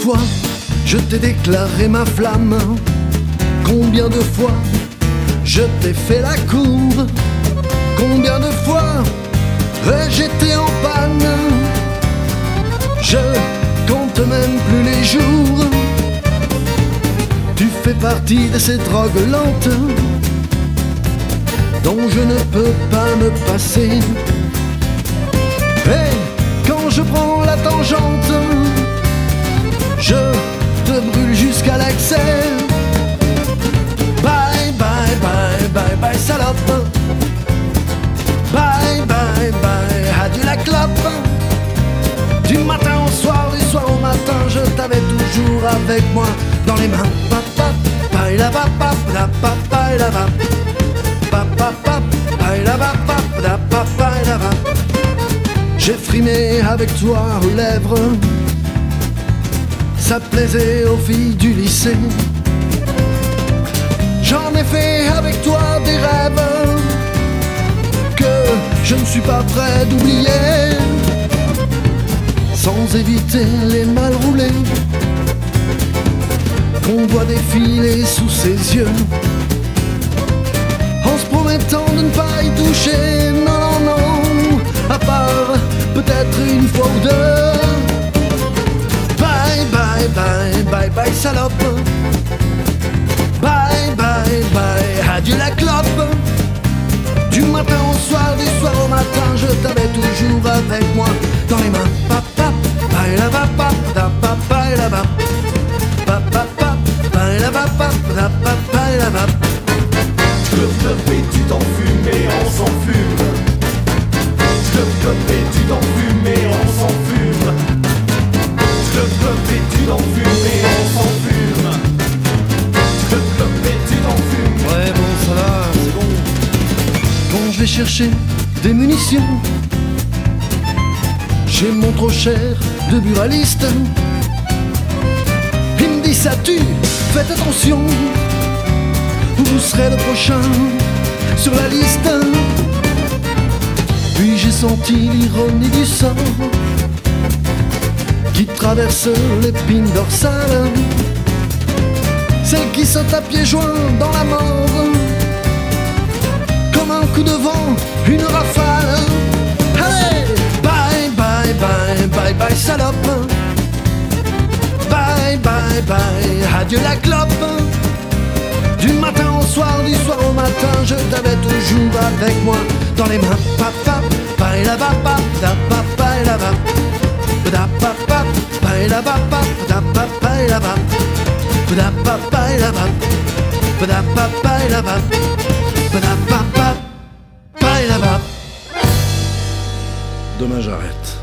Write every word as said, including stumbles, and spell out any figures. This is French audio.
fois je t'ai déclaré ma flamme? Combien de fois je t'ai fait la cour? Combien de fois ai-je été en panne? Je compte même plus les jours. Tu fais partie de ces drogues lentes dont je ne peux pas me passer. Et quand je prends la tangente, je te brûle jusqu'à l'excès. Bye, bye, bye, bye, bye, salope. Bye, bye, bye, adieu la clope. Du matin au soir, du soir au matin, je t'avais toujours avec moi dans les mains. Papa, bye la papa, la papa, la papa. Papa, bye la papa, la papa, la papa. J'ai frimé avec toi aux lèvres, ça plaisait aux filles du lycée. J'en ai fait avec toi des rêves que je ne suis pas prêt d'oublier, sans éviter les mal roulés qu'on voit défiler sous ses yeux, en se promettant de ne pas y toucher. Non, non, non, à part peut-être une fois ou deux. Bye, bye, bye, bye, bye, salope. Bye, bye, bye, adieu la clope. Du matin au soir, du soir au matin, je t'avais toujours avec moi dans les mains. Papa, bye la papa, da papa et la papa. Papa, bye la papa, da papa et la papa. Club club et tu t'en fumes et on s'en fume. Club club et tu t'en fumes et on s'en fume. Club club et tu t'en fumes et on s'en fume. Club club et tu t'en fumes. Ouais bon ça va, c'est bon. Quand je vais chercher des munitions chez mon trop cher de buraliste, il me dit ça tue, faites attention, vous serez le prochain sur la liste. Puis j'ai senti l'ironie du sort qui traverse l'épine dorsale, celle qui saute à pieds joints dans la mort, comme un coup de vent, une rafale. Allez, bye, bye, bye, bye, bye, salope. Bye, bye, bye, adieu la clope. Du matin au soir, du soir au matin, je t'avais toujours avec moi dans les mains. Papa, bye la papa, da papa et la papa. Da papa, bye la papa, da papa et la papa. Da papa et la papa. Da papa et la papa. Da papa, bye la papa. Demain j'arrête.